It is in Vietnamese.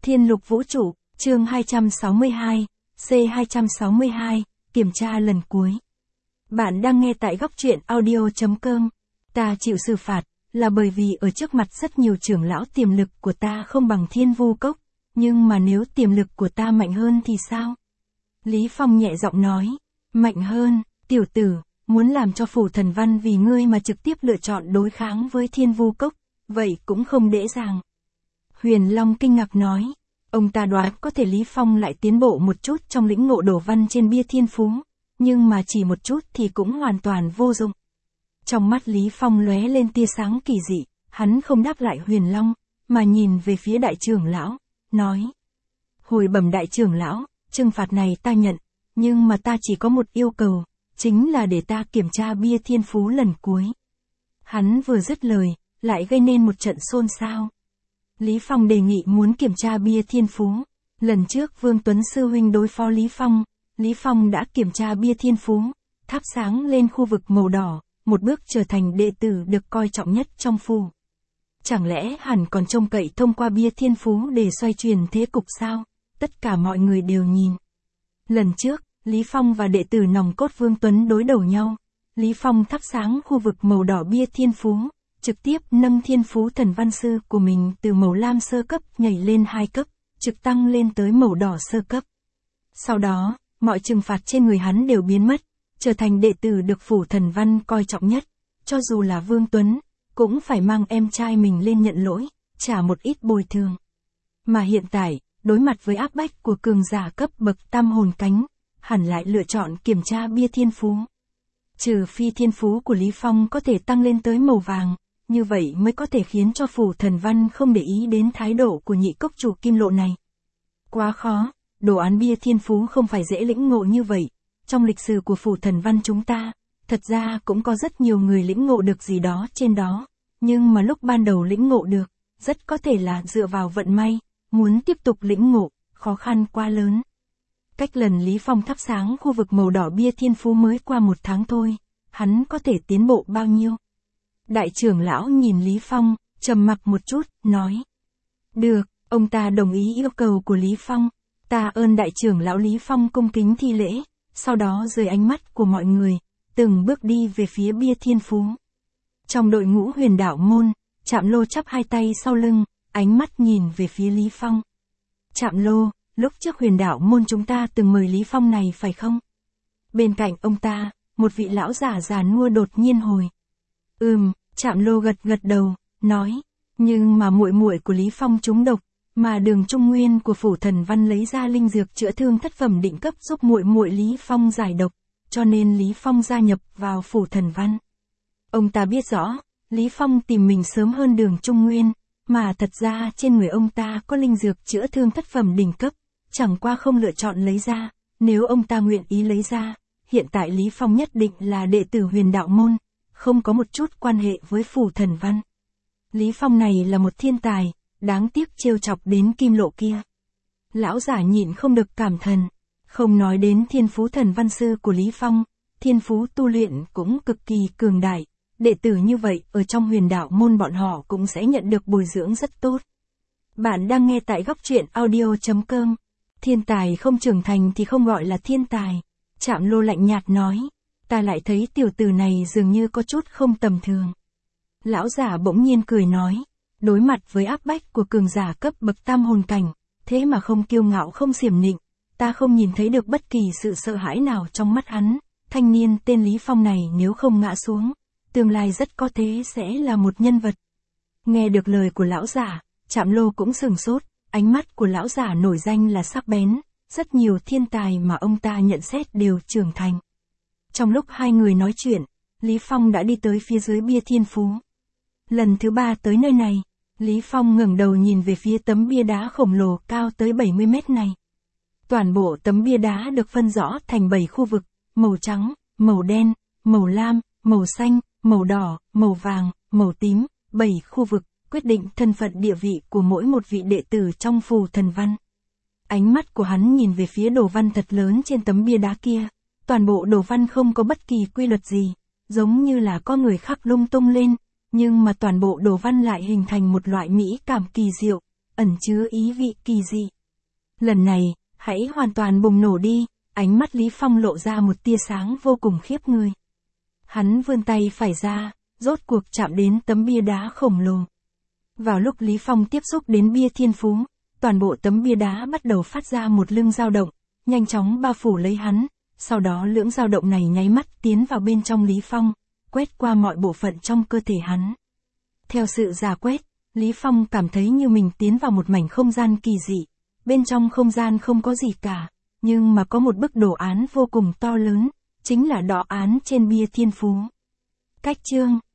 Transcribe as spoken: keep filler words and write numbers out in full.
Thiên lục vũ trụ, chương hai trăm sáu mươi hai, C hai trăm sáu mươi hai, kiểm tra lần cuối. Bạn đang nghe tại góc truyện audio chấm com. Ta chịu xử phạt, là bởi vì ở trước mặt rất nhiều trưởng lão tiềm lực của ta không bằng Thiên Vu Cốc, nhưng mà nếu tiềm lực của ta mạnh hơn thì sao? Lý Phong nhẹ giọng nói, mạnh hơn, tiểu tử, muốn làm cho Phủ Thần Văn vì ngươi mà trực tiếp lựa chọn đối kháng với Thiên Vu Cốc, vậy cũng không dễ dàng. Huyền Long kinh ngạc nói, ông ta đoán có thể Lý Phong lại tiến bộ một chút trong lĩnh ngộ đồ văn trên bia thiên phú, nhưng mà chỉ một chút thì cũng hoàn toàn vô dụng. Trong mắt Lý Phong lóe lên tia sáng kỳ dị, hắn không đáp lại Huyền Long, mà nhìn về phía đại trưởng lão, nói. Hồi bẩm đại trưởng lão, trừng phạt này ta nhận, nhưng mà ta chỉ có một yêu cầu, chính là để ta kiểm tra bia thiên phú lần cuối. Hắn vừa dứt lời, lại gây nên một trận xôn xao. Lý Phong đề nghị muốn kiểm tra bia thiên phú. Lần trước Vương Tuấn Sư Huynh đối phó Lý Phong, Lý Phong đã kiểm tra bia thiên phú, thắp sáng lên khu vực màu đỏ, một bước trở thành đệ tử được coi trọng nhất trong phủ. Chẳng lẽ hẳn còn trông cậy thông qua bia thiên phú để xoay chuyển thế cục sao? Tất cả mọi người đều nhìn. Lần trước, Lý Phong và đệ tử nòng cốt Vương Tuấn đối đầu nhau. Lý Phong thắp sáng khu vực màu đỏ bia thiên phú, trực tiếp nâng thiên phú thần văn sư của mình từ màu lam sơ cấp nhảy lên hai cấp, trực tăng lên tới màu đỏ sơ cấp. Sau đó, mọi trừng phạt trên người hắn đều biến mất, trở thành đệ tử được Phủ Thần Văn coi trọng nhất. Cho dù là Vương Tuấn, cũng phải mang em trai mình lên nhận lỗi, trả một ít bồi thường. Mà hiện tại, đối mặt với áp bách của cường giả cấp bậc tam hồn cánh, hẳn lại lựa chọn kiểm tra bia thiên phú. Trừ phi thiên phú của Lý Phong có thể tăng lên tới màu vàng, như vậy mới có thể khiến cho Phủ Thần Văn không để ý đến thái độ của nhị cốc chủ Kim Lộ này. Quá khó, đồ án bia thiên phú không phải dễ lĩnh ngộ như vậy. Trong lịch sử của Phủ Thần Văn chúng ta, thật ra cũng có rất nhiều người lĩnh ngộ được gì đó trên đó, nhưng mà lúc ban đầu lĩnh ngộ được, rất có thể là dựa vào vận may, muốn tiếp tục lĩnh ngộ, khó khăn quá lớn. Cách lần Lý Phong thắp sáng khu vực màu đỏ bia thiên phú mới qua một tháng thôi, hắn có thể tiến bộ bao nhiêu? Đại trưởng lão nhìn Lý Phong, trầm mặc một chút, nói. Được, ông ta đồng ý yêu cầu của Lý Phong. Ta ơn đại trưởng lão. Lý Phong cung kính thi lễ, sau đó dưới ánh mắt của mọi người, từng bước đi về phía bia thiên phú. Trong đội ngũ Huyền Đạo môn, Trạm Lô chắp hai tay sau lưng, ánh mắt nhìn về phía Lý Phong. Trạm Lô, lúc trước Huyền Đạo môn chúng ta từng mời Lý Phong này phải không? Bên cạnh ông ta, một vị lão giả già nua đột nhiên hồi. Ừm, Trạm Lô gật gật đầu, nói, nhưng mà muội muội của Lý Phong trúng độc, mà Đường Trung Nguyên của Phủ Thần Văn lấy ra linh dược chữa thương thất phẩm định cấp giúp muội muội Lý Phong giải độc, cho nên Lý Phong gia nhập vào Phủ Thần Văn. Ông ta biết rõ, Lý Phong tìm mình sớm hơn Đường Trung Nguyên, mà thật ra trên người ông ta có linh dược chữa thương thất phẩm đỉnh cấp, chẳng qua không lựa chọn lấy ra, nếu ông ta nguyện ý lấy ra, hiện tại Lý Phong nhất định là đệ tử Huyền Đạo môn, không có một chút quan hệ với Phủ Thần Văn. Lý Phong này là một thiên tài, đáng tiếc trêu chọc đến Kim Lộ kia. Lão giả nhịn không được cảm thần, không nói đến thiên phú thần văn sư của Lý Phong, thiên phú tu luyện cũng cực kỳ cường đại, đệ tử như vậy ở trong Huyền Đạo môn bọn họ cũng sẽ nhận được bồi dưỡng rất tốt. Bạn đang nghe tại góc truyện audio chấm com. Thiên tài không trưởng thành thì không gọi là thiên tài. Trạm Lô lạnh nhạt nói, ta lại thấy tiểu tử này dường như có chút không tầm thường. Lão giả bỗng nhiên cười nói, đối mặt với áp bách của cường giả cấp bậc tam hồn cảnh, thế mà không kiêu ngạo không xiểm nịnh, ta không nhìn thấy được bất kỳ sự sợ hãi nào trong mắt hắn. Thanh niên tên Lý Phong này nếu không ngã xuống, tương lai rất có thể sẽ là một nhân vật. Nghe được lời của lão giả, Trạm Lô cũng sừng sốt, ánh mắt của lão giả nổi danh là sắc bén, rất nhiều thiên tài mà ông ta nhận xét đều trưởng thành. Trong lúc hai người nói chuyện, Lý Phong đã đi tới phía dưới bia thiên phú. Lần thứ ba tới nơi này, Lý Phong ngẩng đầu nhìn về phía tấm bia đá khổng lồ cao tới bảy mươi mét này. Toàn bộ tấm bia đá được phân rõ thành bảy khu vực, màu trắng, màu đen, màu lam, màu xanh, màu đỏ, màu vàng, màu tím, bảy khu vực, quyết định thân phận địa vị của mỗi một vị đệ tử trong Phủ Thần Văn. Ánh mắt của hắn nhìn về phía đồ văn thật lớn trên tấm bia đá kia, toàn bộ đồ văn không có bất kỳ quy luật gì, giống như là có người khắc lung tung lên, nhưng mà toàn bộ đồ văn lại hình thành một loại mỹ cảm kỳ diệu, ẩn chứa ý vị kỳ dị. Lần này, hãy hoàn toàn bùng nổ đi, ánh mắt Lý Phong lộ ra một tia sáng vô cùng khiếp người. Hắn vươn tay phải ra, rốt cuộc chạm đến tấm bia đá khổng lồ. Vào lúc Lý Phong tiếp xúc đến bia thiên phú, toàn bộ tấm bia đá bắt đầu phát ra một lưng dao động, nhanh chóng bao phủ lấy hắn, sau đó lưỡng dao động này nháy mắt tiến vào bên trong Lý Phong, quét qua mọi bộ phận trong cơ thể hắn. Theo sự rà quét, Lý Phong cảm thấy như mình tiến vào một mảnh không gian kỳ dị, bên trong không gian không có gì cả, nhưng mà có một bức đồ án vô cùng to lớn, chính là đọ án trên bia thiên phú. Cách chương